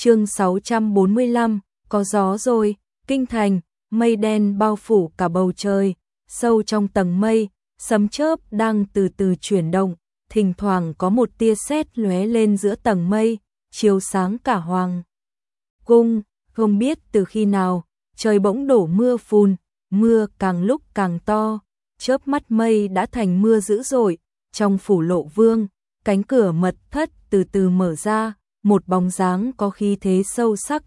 Chương 645, có gió rồi, kinh thành, mây đen bao phủ cả bầu trời, sâu trong tầng mây, sấm chớp đang từ từ chuyển động, thỉnh thoảng có một tia sét lóe lên giữa tầng mây, chiếu sáng cả hoàng cung. Không biết từ khi nào, trời bỗng đổ mưa phùn, mưa càng lúc càng to, chớp mắt mây đã thành mưa dữ dội. Trong phủ Lộ Vương, cánh cửa mật thất từ từ mở ra, một bóng dáng có khí thế sâu sắc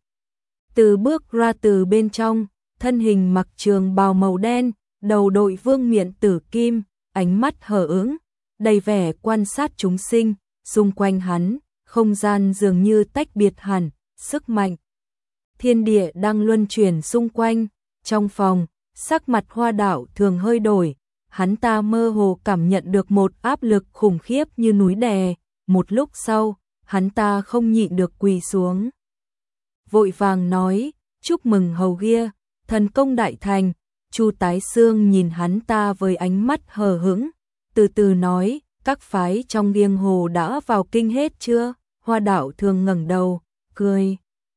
từ bước ra từ bên trong, thân hình mặc trường bào màu đen, đầu đội vương miện tử kim, ánh mắt hờ hững, đầy vẻ quan sát chúng sinh, xung quanh hắn, không gian dường như tách biệt hẳn, sức mạnh thiên địa đang luân chuyển xung quanh. Trong phòng, sắc mặt Hoa Đảo Thường hơi đổi, hắn ta mơ hồ cảm nhận được một áp lực khủng khiếp như núi đè, một lúc sau, hắn ta không nhịn được quỳ xuống. Vội vàng nói, chúc mừng hầu ghia, thần công đại thành. Chu Tái Xương nhìn hắn ta với ánh mắt hờ hững, từ từ nói, các phái trong Giang Hồ đã vào kinh hết chưa? Hoa Đảo Thường ngẩng đầu, cười,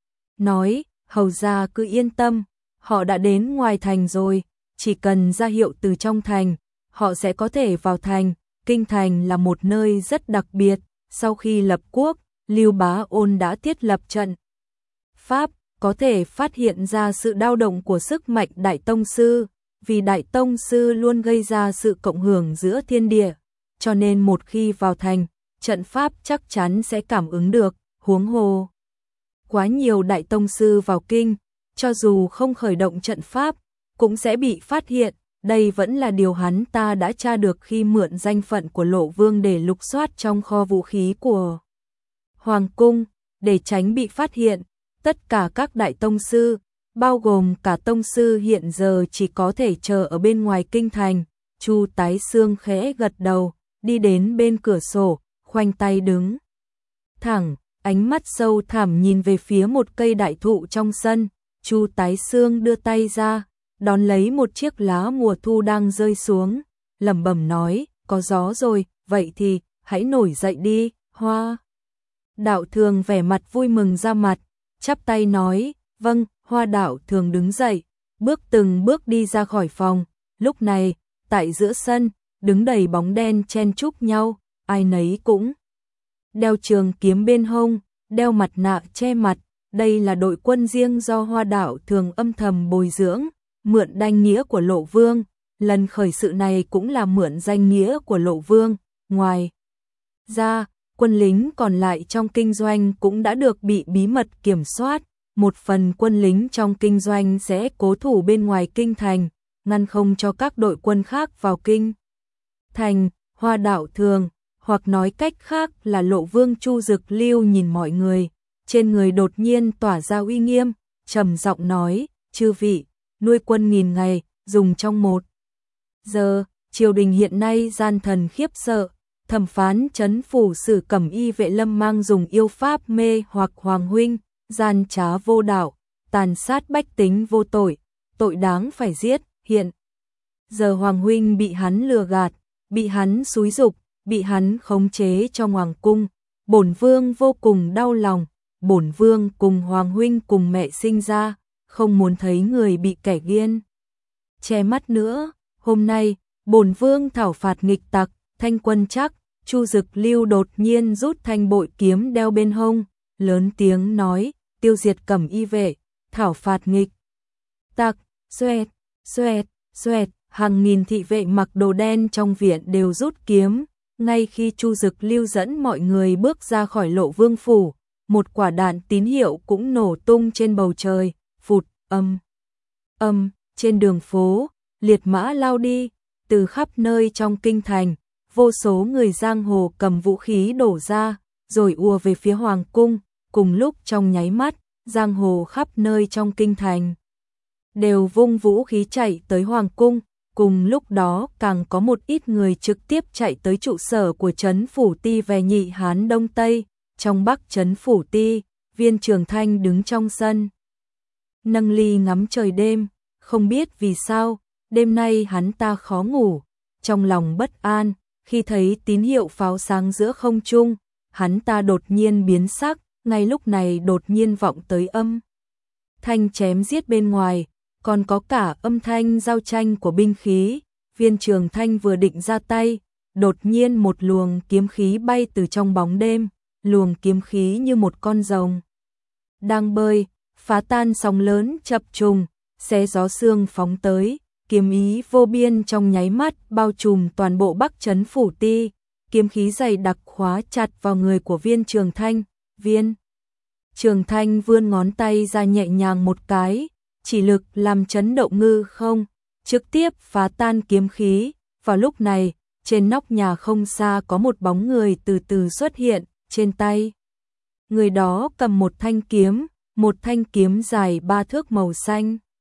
nói, hầu gia cứ yên tâm, họ đã đến ngoài thành rồi, chỉ cần ra hiệu từ trong thành, họ sẽ có thể vào thành. Kinh thành là một nơi rất đặc biệt, sau khi lập quốc, Lưu Bá Ôn đã thiết lập trận pháp, có thể phát hiện ra sự dao động của sức mạnh Đại Tông Sư, vì Đại Tông Sư luôn gây ra sự cộng hưởng giữa thiên địa, cho nên một khi vào thành, trận pháp chắc chắn sẽ cảm ứng được, huống hồ. Quá nhiều Đại Tông Sư vào kinh, cho dù không khởi động trận pháp, cũng sẽ bị phát hiện, đây vẫn là điều hắn ta đã tra được khi mượn danh phận của Lộ Vương để lục soát trong kho vũ khí của Hoàng cung, để tránh bị phát hiện. Tất cả các Đại Tông Sư, bao gồm cả Tông Sư hiện giờ chỉ có thể chờ ở bên ngoài kinh thành. Chu Tái Xương khẽ gật đầu, đi đến bên cửa sổ, khoanh tay đứng thẳng, ánh mắt sâu thẳm nhìn về phía một cây đại thụ trong sân. Chu Tái Xương đưa tay ra, đón lấy một chiếc lá mùa thu đang rơi xuống, lẩm bẩm nói, có gió rồi, vậy thì hãy nổi dậy đi. Hoa Đảo Thường vẻ mặt vui mừng ra mặt, chắp tay nói, vâng. Hoa Đảo Thường đứng dậy, bước từng bước đi ra khỏi phòng. Lúc này, tại giữa sân, đứng đầy bóng đen chen chúc nhau, ai nấy cũng đeo trường kiếm bên hông, đeo mặt nạ che mặt. Đây là đội quân riêng do Hoa Đảo Thường âm thầm bồi dưỡng, mượn danh nghĩa của Lộ Vương. Lần khởi sự này cũng là mượn danh nghĩa của Lộ Vương. Ngoài ra, quân lính còn lại trong kinh doanh cũng đã được bị bí mật kiểm soát. Một phần quân lính trong kinh doanh sẽ cố thủ bên ngoài kinh thành, ngăn không cho các đội quân khác vào kinh thành. Hoa Đảo Thường, hoặc nói cách khác là Lộ Vương Chu Dực Lưu, nhìn mọi người, trên người đột nhiên tỏa ra uy nghiêm, trầm giọng nói, chư vị, nuôi quân 1000 ngày, dùng trong 1 giờ, triều đình hiện nay gian thần khiếp sợ, thẩm phán trấn phủ sử Cẩm Y Vệ Lâm mang dùng yêu pháp mê hoặc Hoàng huynh, gian trá vô đạo, tàn sát bách tính vô tội, tội đáng phải giết. Hiện giờ Hoàng huynh bị hắn lừa gạt, bị hắn xúi giục, bị hắn khống chế trong hoàng cung, bổn vương vô cùng đau lòng. Bổn vương cùng Hoàng huynh cùng mẹ sinh ra, không muốn thấy người bị kẻ điên che mắt nữa. Hôm nay, bổn vương thảo phạt nghịch tặc, thanh quân chắc. Chu Dực Lưu đột nhiên rút thanh bội kiếm đeo bên hông, lớn tiếng nói, tiêu diệt Cẩm Y Vệ, thảo phạt nghịch tặc. Xoẹt, xoẹt, xoẹt, hàng nghìn thị vệ mặc đồ đen trong viện đều rút kiếm. Ngay khi Chu Dực Lưu dẫn mọi người bước ra khỏi Lộ Vương phủ, một quả đạn tín hiệu cũng nổ tung trên bầu trời, phụt, trên đường phố, liệt mã lao đi. Từ khắp nơi trong kinh thành, vô số người giang hồ cầm vũ khí đổ ra, rồi ùa về phía hoàng cung. Cùng lúc trong nháy mắt, giang hồ khắp nơi trong kinh thành đều vung vũ khí chạy tới hoàng cung. Cùng lúc đó càng có một ít người trực tiếp chạy tới trụ sở của trấn phủ ti về Nhị Hán Đông Tây. Trong Bắc trấn phủ ti, Viên Trường Thanh đứng trong sân, nâng ly ngắm trời đêm. Không biết vì sao, đêm nay hắn ta khó ngủ, trong lòng bất an. Khi thấy tín hiệu pháo sáng giữa không trung, hắn ta đột nhiên biến sắc, Ngay lúc này đột nhiên vọng tới âm thanh chém giết bên ngoài, còn có cả âm thanh giao tranh của binh khí. Viên Trường Thanh vừa định ra tay, đột nhiên một luồng kiếm khí bay từ trong bóng đêm, luồng kiếm khí như một con rồng đang bơi, phá tan sóng lớn chập trùng, xé gió sương phóng tới, kiếm ý vô biên trong nháy mắt bao trùm toàn bộ Bắc Trấn phủ ti, kiếm khí dày đặc khóa chặt vào người của Viên Trường Thanh. Viên Trường Thanh vươn ngón tay ra nhẹ nhàng một cái, chỉ lực làm chấn động ngư không, trực tiếp phá tan kiếm khí. Vào lúc này, trên nóc nhà không xa có một bóng người từ từ xuất hiện, trên tay người đó cầm một thanh kiếm dài 3 thước màu xanh.